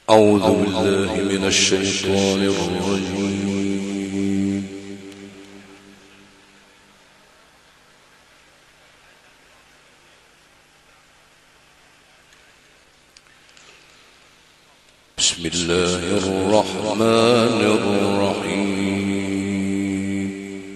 أعوذ بالله من الشيطان الرجيم. بسم الله الرحمن الرحيم.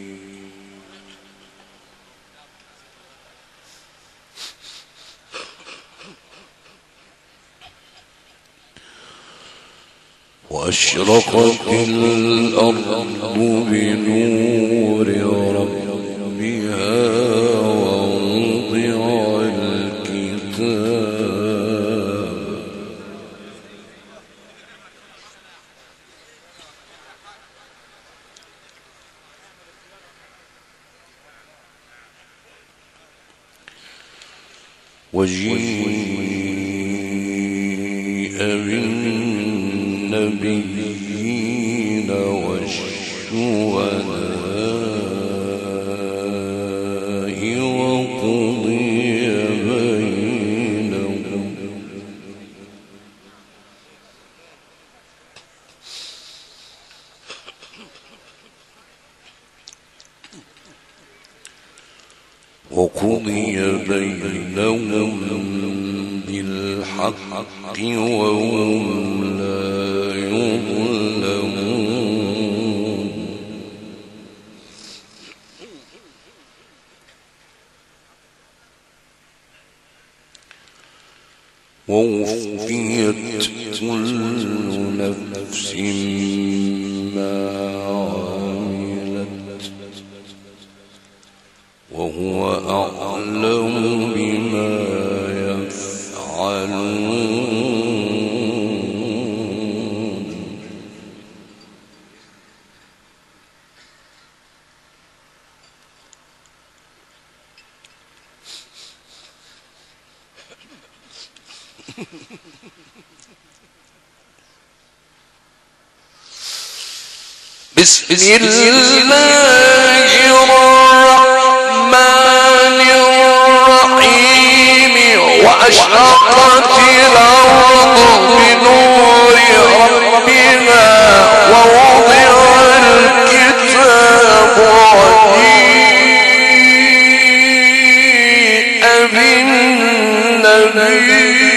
وأشرقت الأرض بنور ربها ووضع الكتاب وجيء بالنبيين والشهداء وقضي بينهم بالحق وهم لا يظلمون. ووفيت كل نفس ما عملت وهو أعلم بما يفعلون. بسم الله الرحمن الرحيم. وأشرقت الأرض بنور ربها ووضع الكتاب وجيء بالنبيين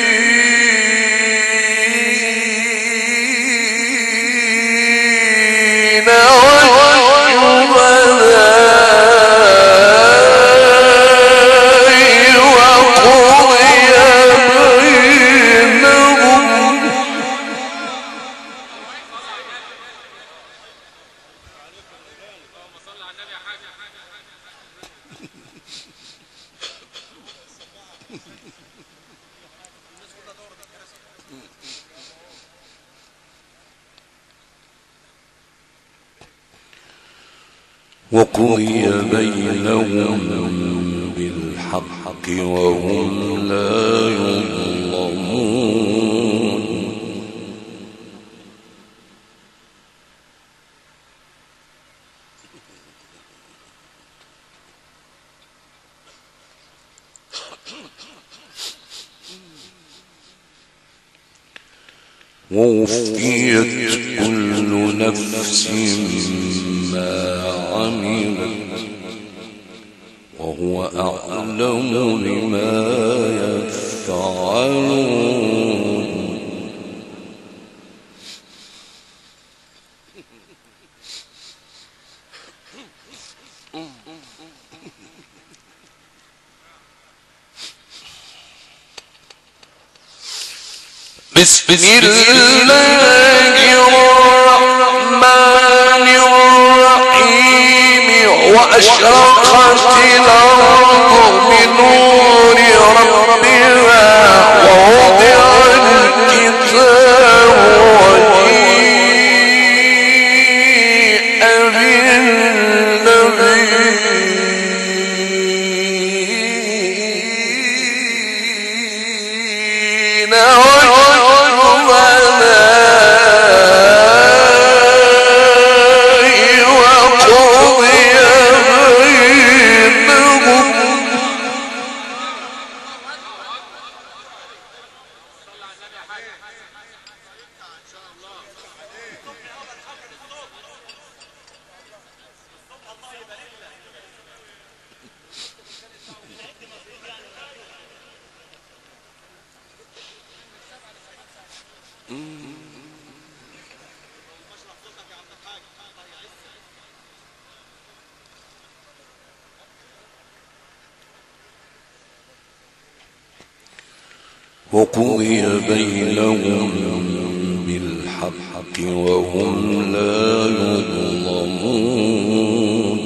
وقضي بينهم بالحق وهم لا يظلمون. ووفيت كل نفس ما عملت وهو أعلم بما يفعلون. بسم الله الرحمن الرحيم. وأشرقت الأرض بنور ربها ووضع الكتاب وجيء بالنبيين وقضي بينهم بالحق وهم لا يظلمون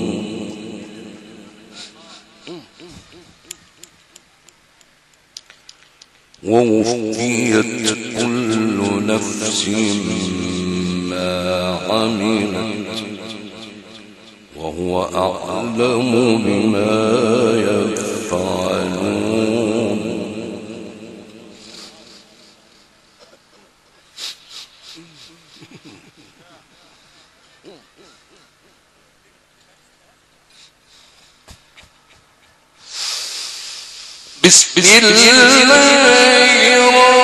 ووفيت كل نفس ما عملت وهو أعلم بما يفعلون بسم الله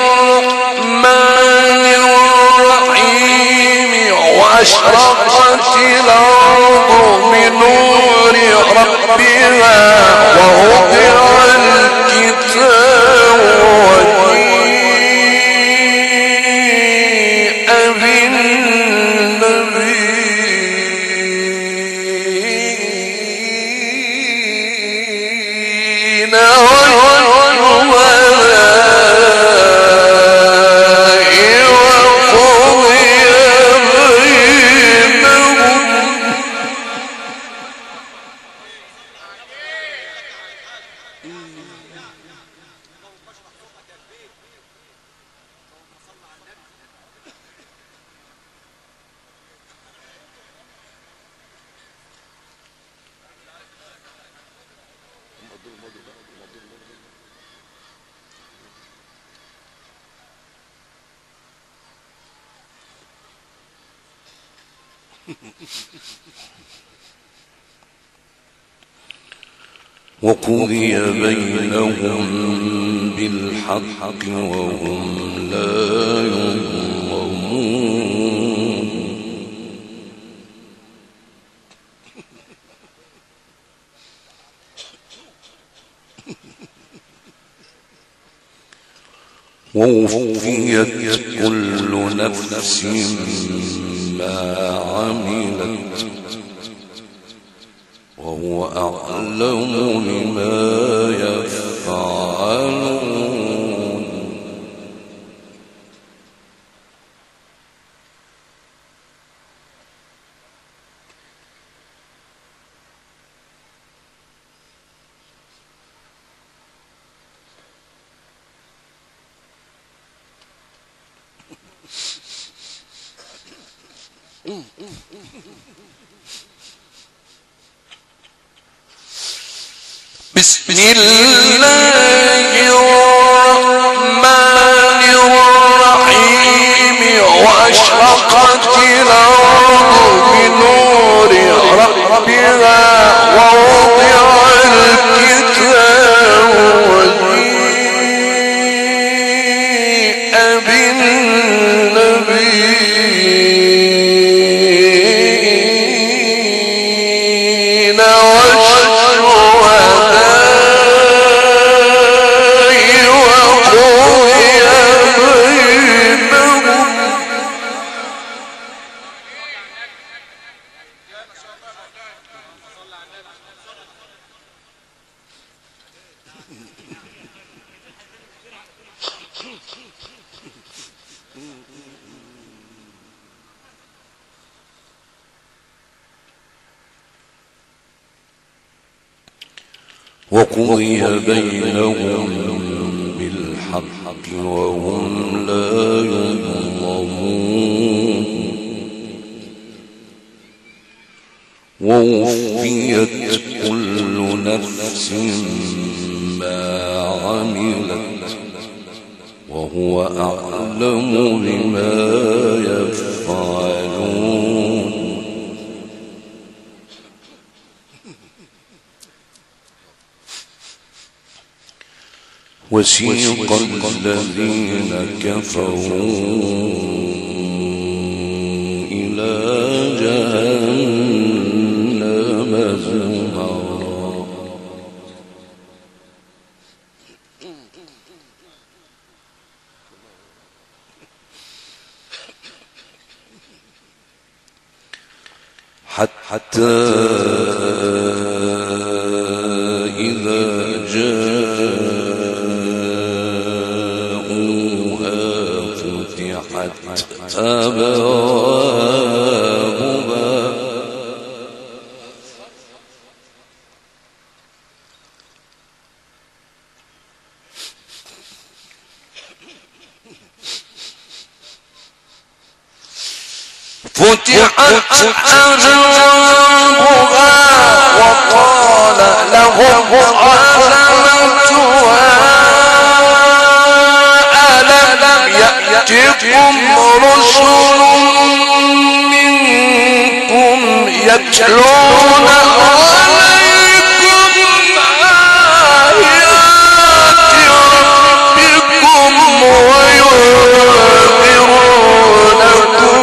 الرحمن الرحيم وأشرقت الأرض بنور ربها ووضع الكتاب وجيء بالنبيين وقضي بينهم بالحق وهم لا يظلمون ووفيت كل نفس ما عملت وهو أعلم بما يفعلون بسم الله الرحمن الرحيم وأشرقت الأرض بنور ربها ووضع الكتاب وجيء بالنبيين وقضي بينهم بالحق وهم لا يظلمون ووفيت كل نفس ما عملت وهو أعلم بما يفعلون وسيق الذين كفروا إلى جهنم زمرا حتى إذا جاءوها فتحت أبوابها وقال لهم خزنتها ألم يأتكم رسل منكم يتلون عليكم آيات ربكم وينذرونكم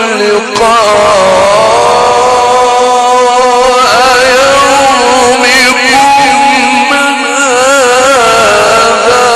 لقاء يومكم هذا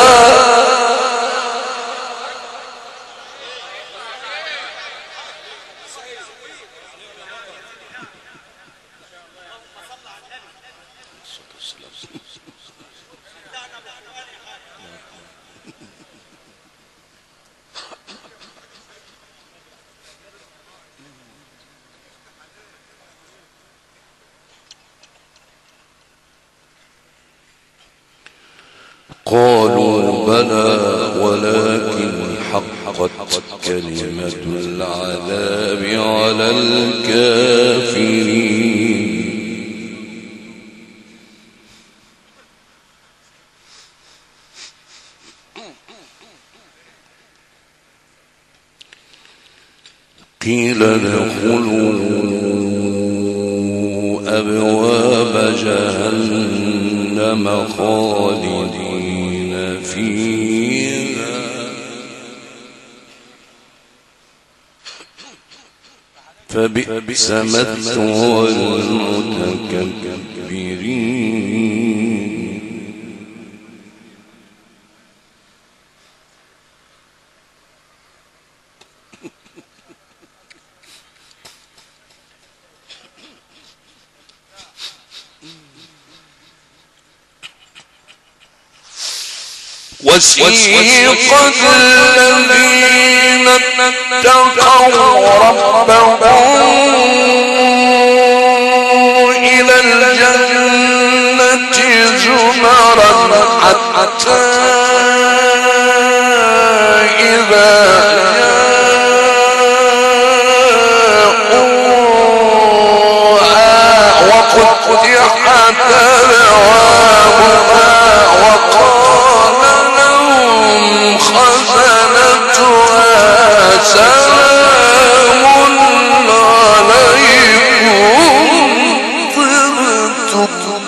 قالوا بلى ولكن حقت كلمة العذاب على الكافرين قيل ادخلوا أبواب جهنم خالدين فيها فبئس مثوى المتكبرين وسيق الذين اتقوا ربهم إلى الجنة زمرا حتى إذا جاءوها وفتحت أبوابها وقال خزنتها سلام عليكم طبتم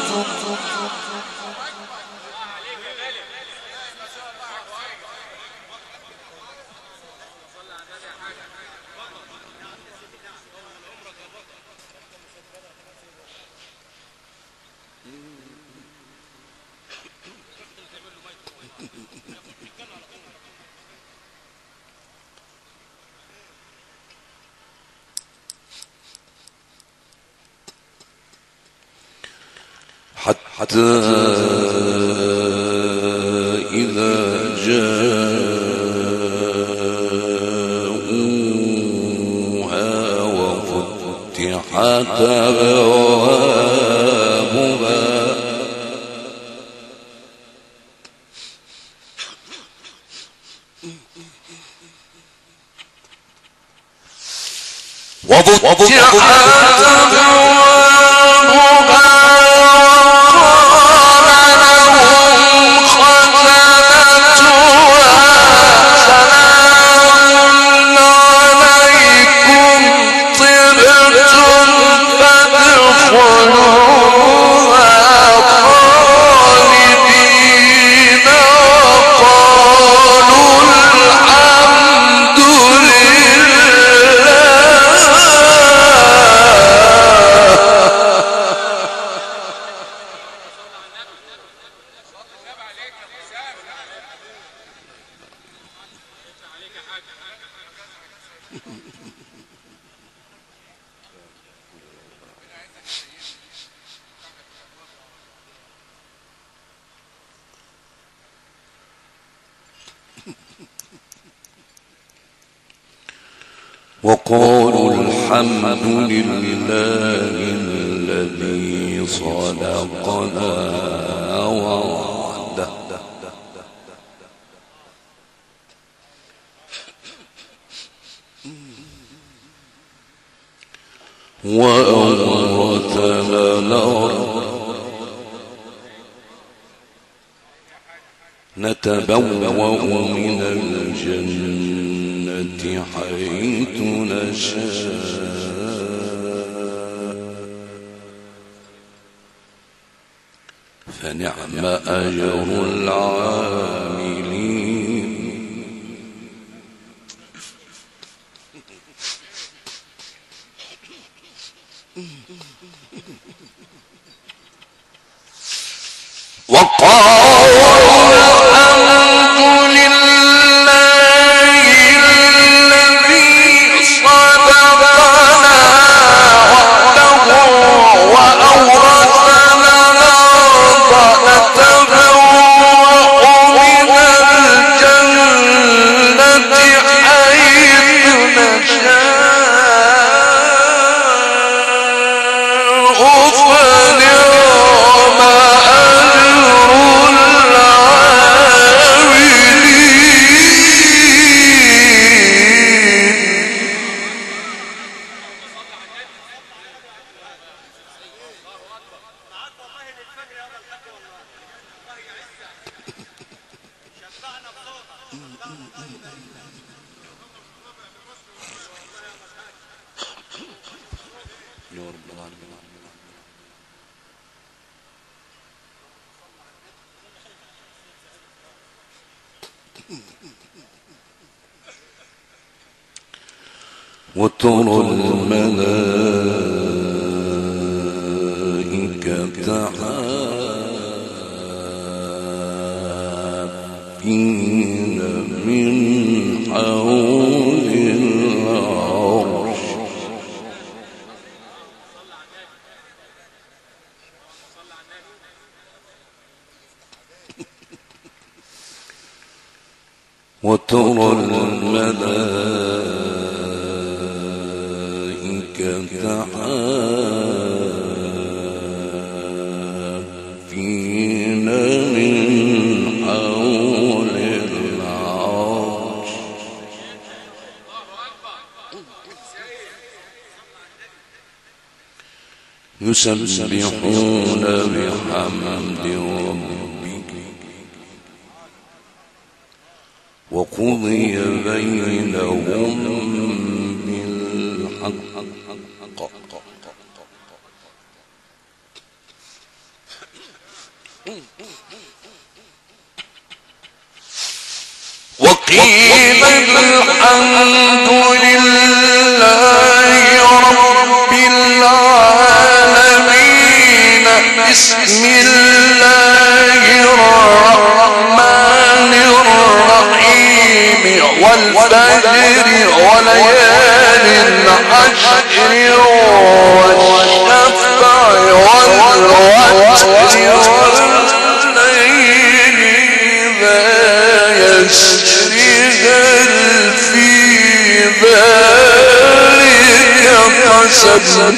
حتى إذا جاءوها وفتحت أبوابها خالدين وقالوا الحمد لله الذي صدقنا وعده وأورثنا الأرض نتبوأ من الجنة حيث نشاء فنعم أجر العاملين وترى الملائكة حافين من حول العرش وترى الملائكة حافين من حول العرش يسبحون بحمد ربك وقضي بينهم بالحق وقيل الحمد لله رب العالمين بسم الله الرحمن الرحيم والفجر وليال العشر والشفع والوتر والليل إذا يسر هل في ذلك قسم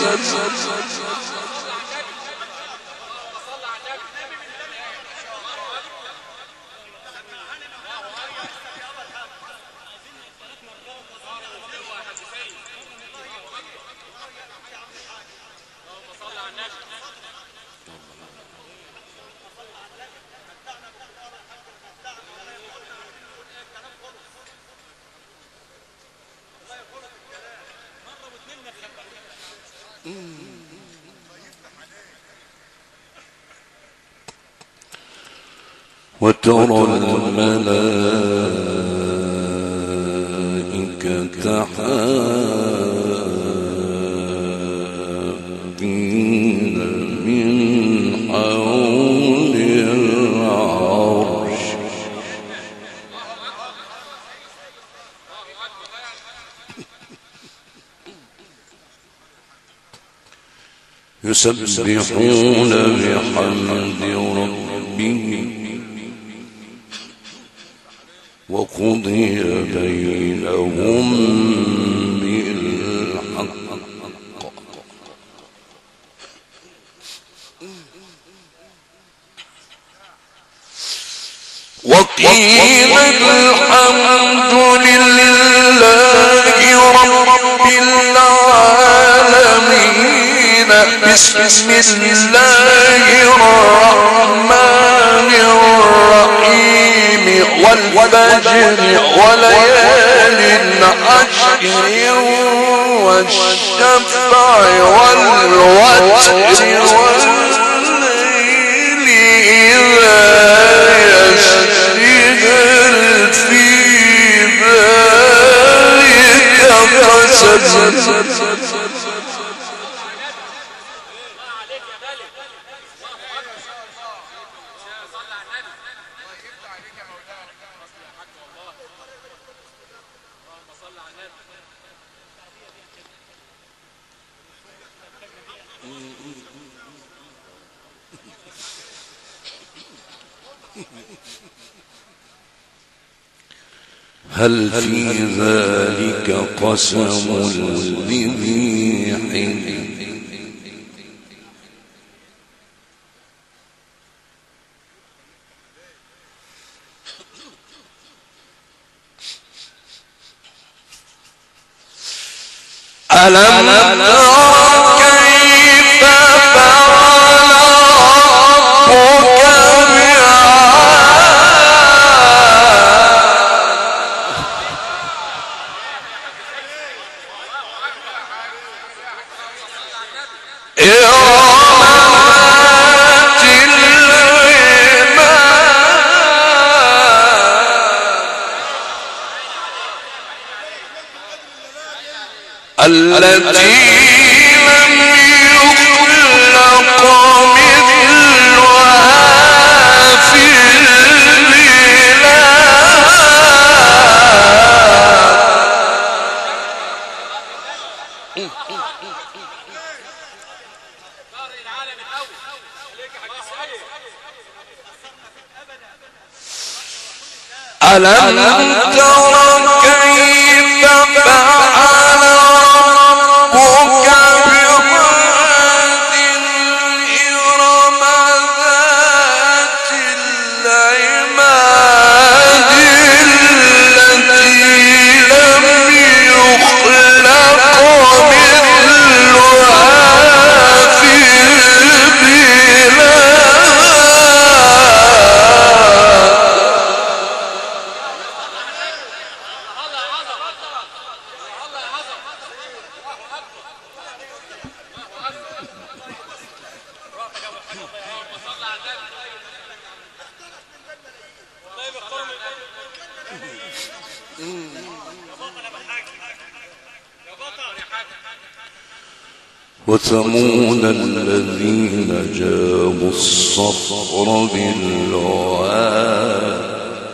وترى الملائكة حافين من حول العرش يسبحون بحمد ربهم وقضي بينهم بالحق وقيل الحمد لله رب العالمين بسم الله الرحمن الرحيم والفجر وليال عشر والشفع والوتر والليل إذا يسجد في ذلك قسم هل في ذلك قسم لذي حجر ألم تر كيف فعل ربك التي لم يخلق مثلها في البلاد ألم تر كيف فعل ربك بعاد إرم ذات العماد التي لم يخلق مثلها في البلاد وثمود الذين جابوا الصخر بالواد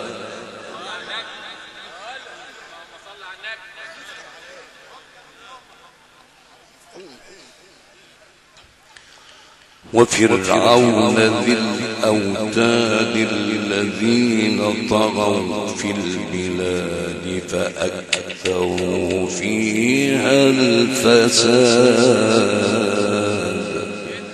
وفرعون ذي الأوتاد الذين طغوا في البلاد فأكثروا فيها الفساد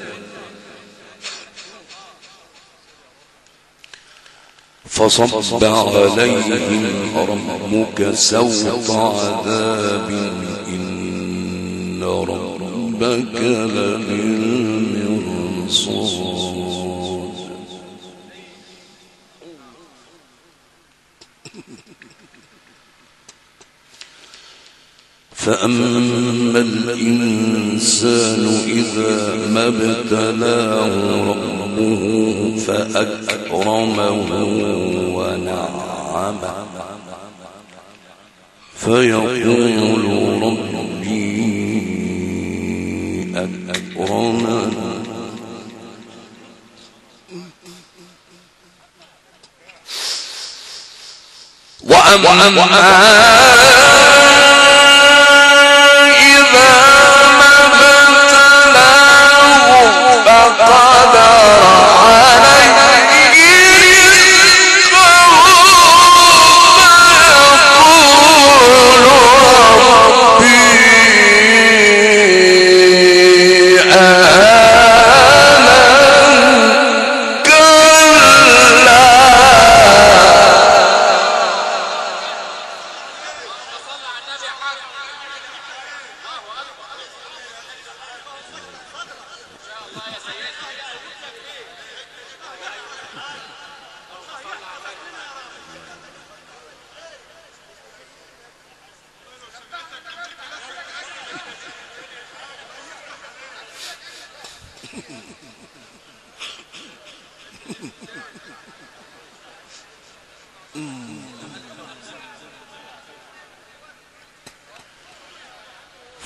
فصب عليهم ربك سوط عذاب إن ربك لبالمرصاد فأما الإنسان إذا ما ابتلاه ربه فأكرمه ونعمه فيقول ربي أكرمن وأما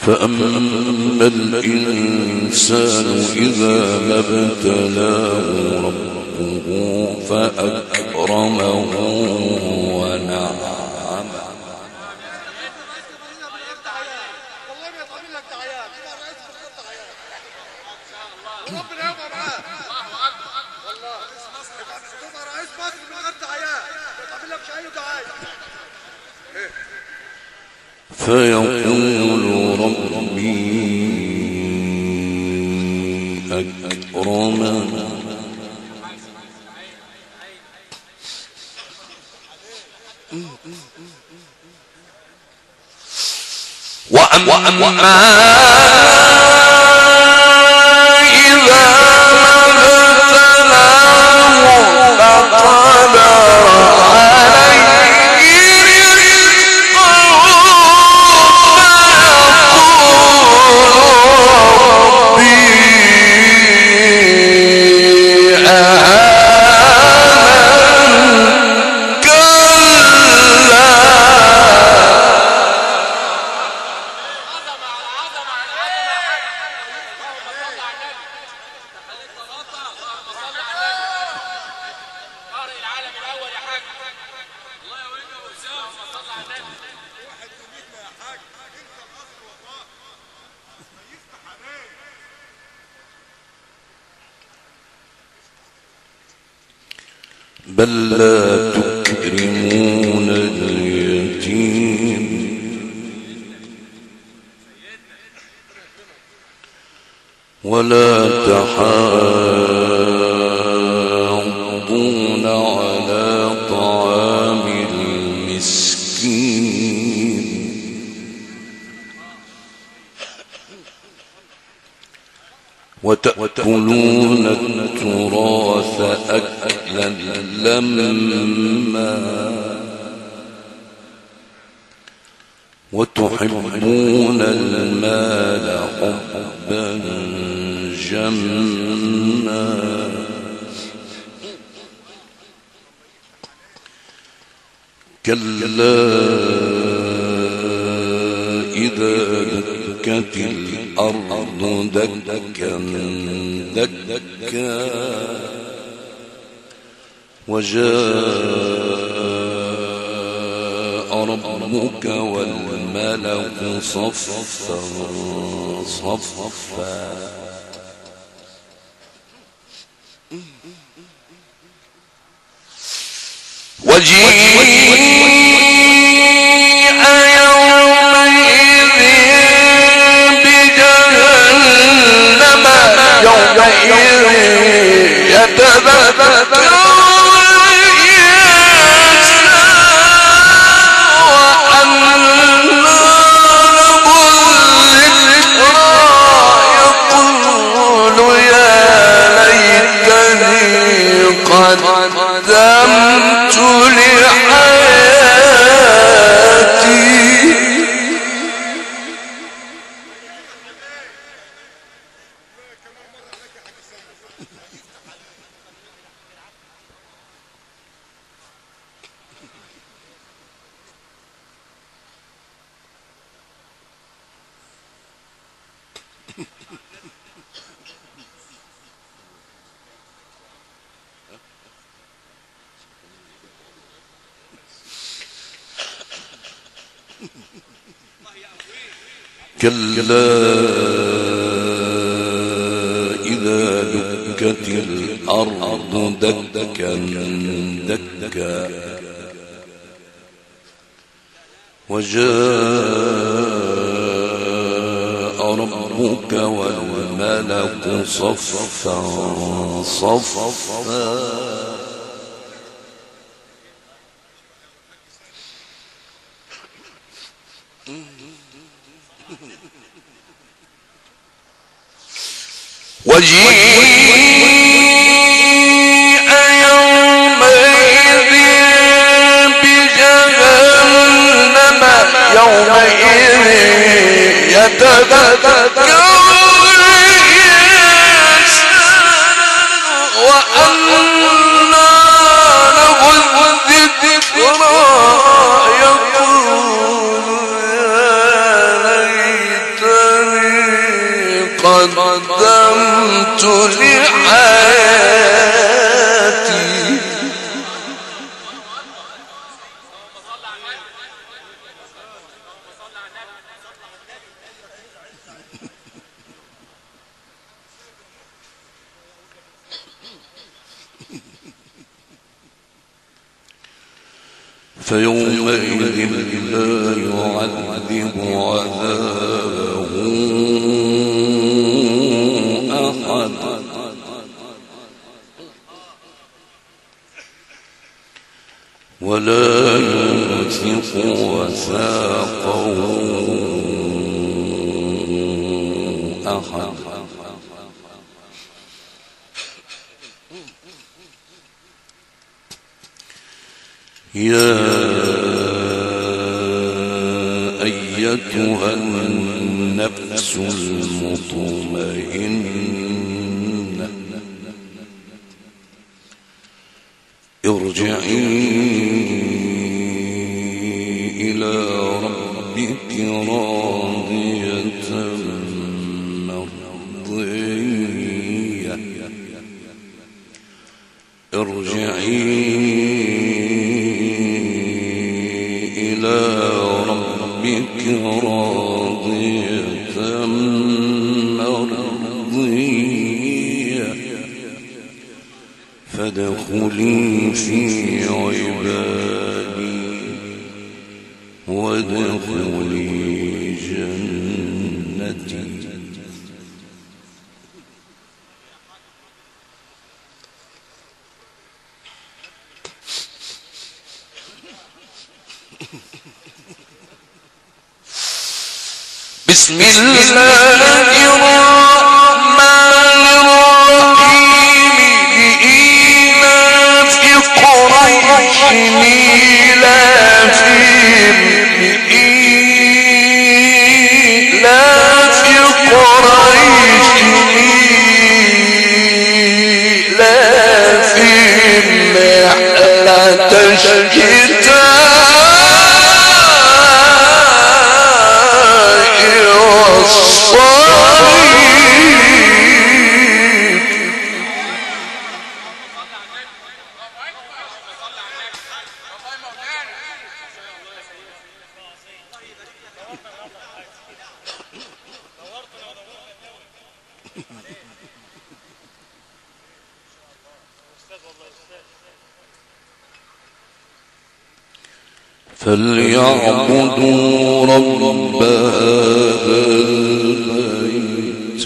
فأما الإنسان إذا ما ابتلاه ربه فأكرمه ونعمه. فيقول ربي أكرمن وأما إذا ما ابتلاه فقدر بل لا تكرمون اليتيم ولا تحاضون على طعام المسكين وتأكلون التراث أكلا لما وتحبون المال حبا جما كلا إذا دكت الأرض دكا دكا وجاء ربك والملك صفا صفا وجيء يومئذ بجهنم يومئذ يتذكر قدمت لحياتي كلا إذا دكت الأرض دكا دكا وجاء ربك والملك صفا صفا وجيء يومئذ بجهنم يومئذ يتذكر وأنى له الذكرى يقول يا قدمت لحياتي فيومئذ لا يعذب عذابه أحد ولا يوثق وثاقه أحد يا أيتها النفس المطمئنة ارجعي إلى ربك راضية مرضية ارجعي إلى ربك راضية مرضية فادخلي في عبادي وادخلي جنتي بسم الله الرحمن الرحيم لإيلاف قريش إيلافهم رحلة الشتاء والصيف فليعبدوا رب هذا البيت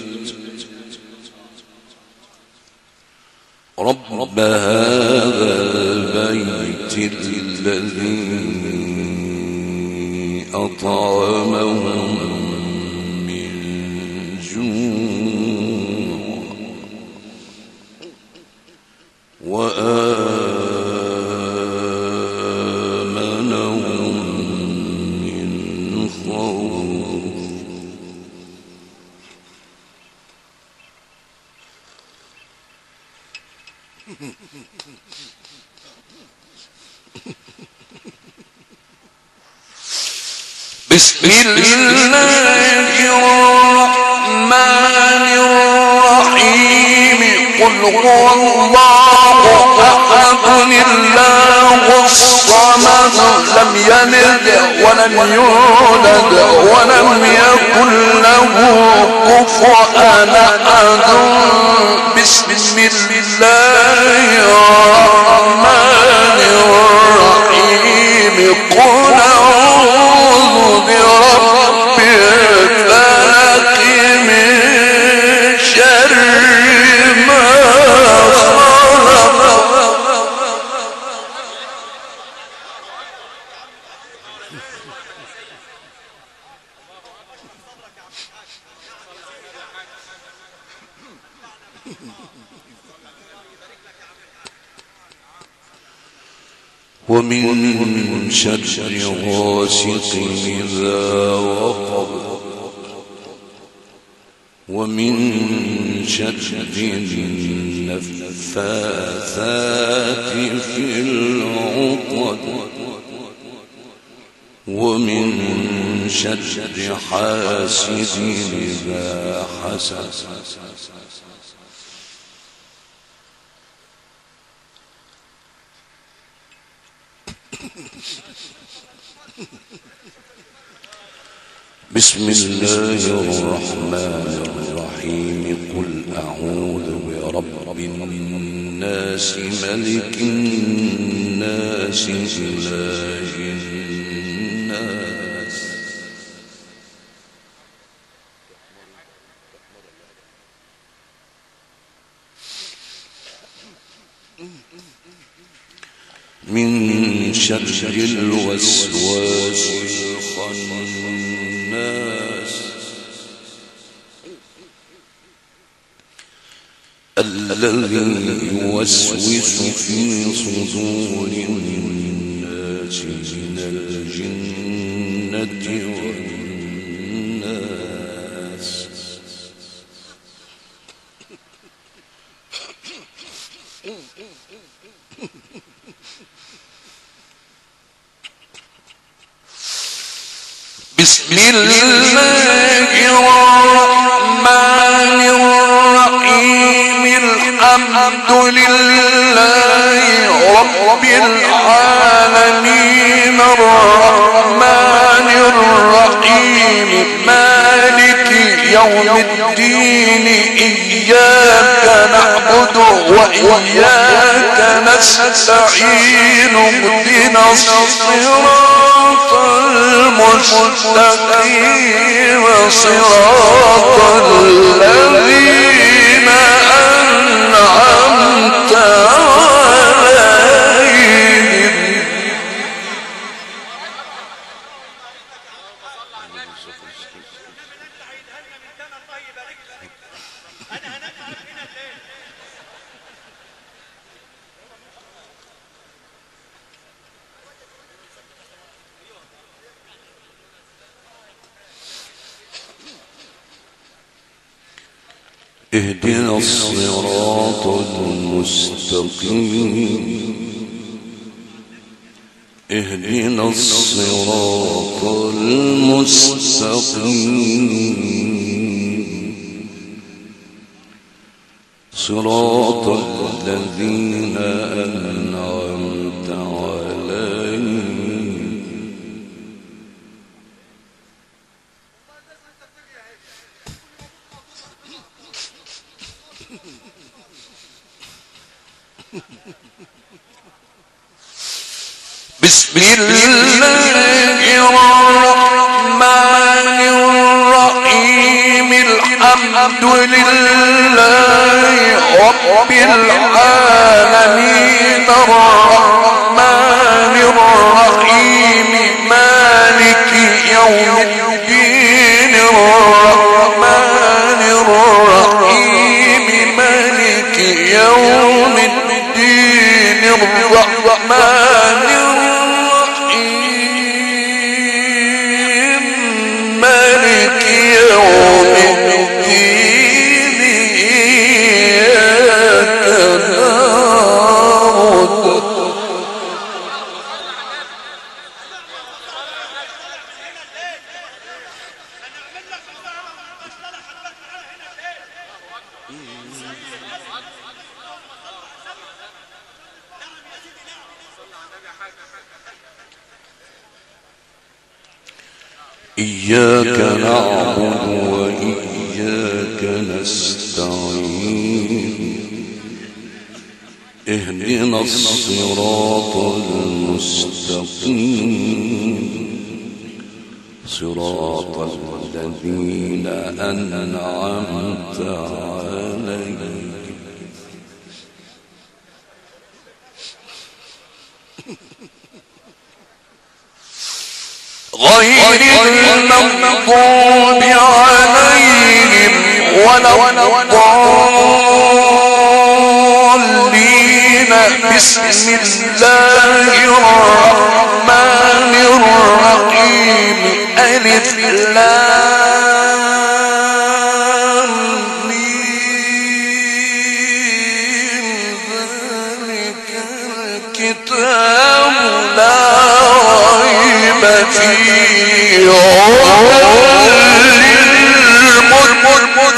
رب هذا البيت الذي أطعمهم من جوع وآمنهم من خوف بسم الله الرحمن الرحيم قل هو الله أحد الله الصمد لم يلد ولم يولد ولم يكن له كفوا أحد بسم الله الرحمن الرحيم قل أعوذ برب الفلق من شر ما خلق ومن شر غاسق إذا وقب ومن شر النفاثات في العقد ومن شر حاسد إذا حسد بسم الله الرحمن الرحيم قل أعوذ برب الناس ملك الناس إله الناس من شر الوسواس الخناس الذي يوسوس في صدور الناس من الجنة والناس بسم الله الرحمن الرحيم الحمد لله رب العالمين الرحمن الرحيم مالك يوم الدين إياك نعبد وإياك نستعين اهدنا الصراط المستقيم صراط الذين أنعمت عليهم اهدنا الصراط المستقيم اهدنا الصراط المستقيم صراط الذين أنعمت عليهم بسم الله الرحمن الرحيم الحمد لله رب العالمين الرحمن الرحيم مالك يوم الدين الرحمن الرحيم مالك يوم الدين الرحمن إياك نعبد وإياك نستعين اهدنا الصراط المستقيم صراط الذين أنعمت عليهم غير المغضوب عليهم ولا الضالين بسم الله الرحمن الرحيم ألف لام ميم ذلك الكتاب لا ريب فيه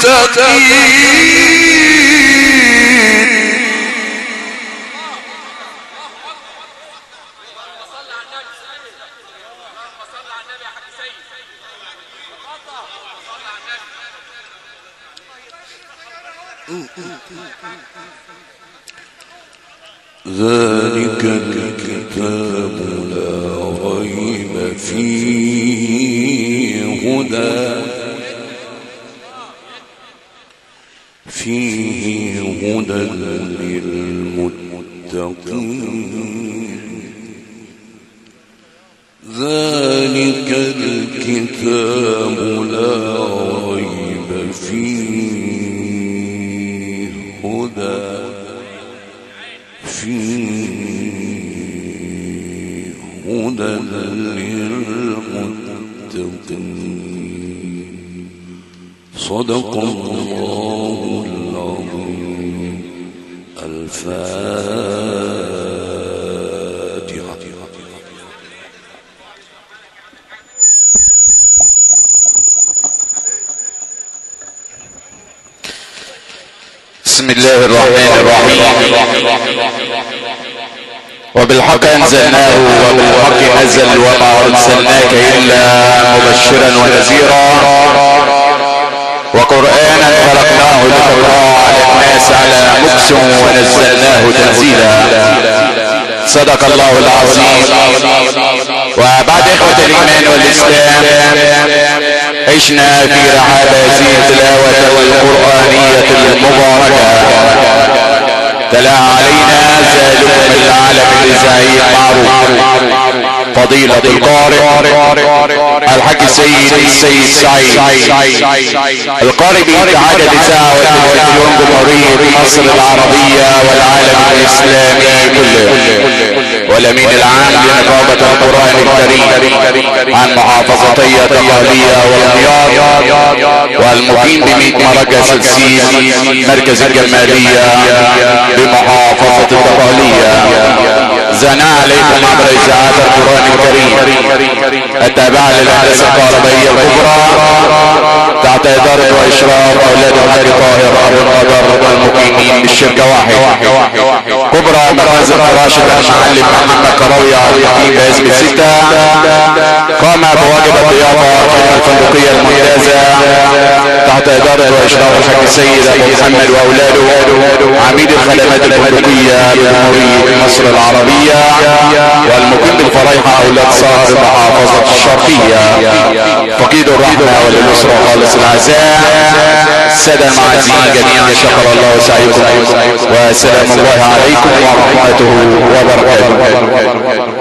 ذلك الكتاب لا ريب فيه هدى للمتقين ذلك الكتاب لا ريب فيه هدى للمتقين. صدق الله العظيم. الفاتحة. بسم الله الرحمن الرحيم. وبالحق أنزلناه وبالحق نزل وما أرسلناك إلا مبشرا ونذيرا وقرآنا فرقناه لتقرأه على الناس على مكث ونزلناه تنزيلا. صدق الله العظيم. وبعد إخوة الإيمان والإسلام عشنا في رحاب هذه التلاوة القرآنية المباركة. تلا علينا ذلكم العالم الإذاعي المعروف فضيلة القارئ الحاج السيد سعيد القارئ بإتحاد الإذاعة والتلفزيون جمهورية مصر العربية والعالم الإسلامي كله، والأمين العام لنقابة القرآن الكريم عن محافظتي الدقهلية والرياض، والمقيم بميت مركز السيس مركز الجمالية بمحافظة الدقهلية. زنا عليكم عبر إذاعات القرآن الكريم التابعة للهندسة الكهربائية الكبرى تحت إدارة وإشراف أولاد الحاج طاهر أبو القدر المقيمين بالشركة واحد كبرى مركز الفراشة المعلم محمد كراوية المقيم باسم الستة. قام بواجب الضيافة الفندقية الممتازة تحت إدارة وإشراف الحاج السيد أبو محمد وأولاده عميد الخدمات الفندقية بجمهورية مصر العربية، والمقيم بالفريحة أولاد صار محافظة الشرقية. فقيد الرحمة وللأسرة خالص العزاء. السادة المعازيين جميعا شكر الله سعيكم وسلام الله عليكم ورحمته وبركاته.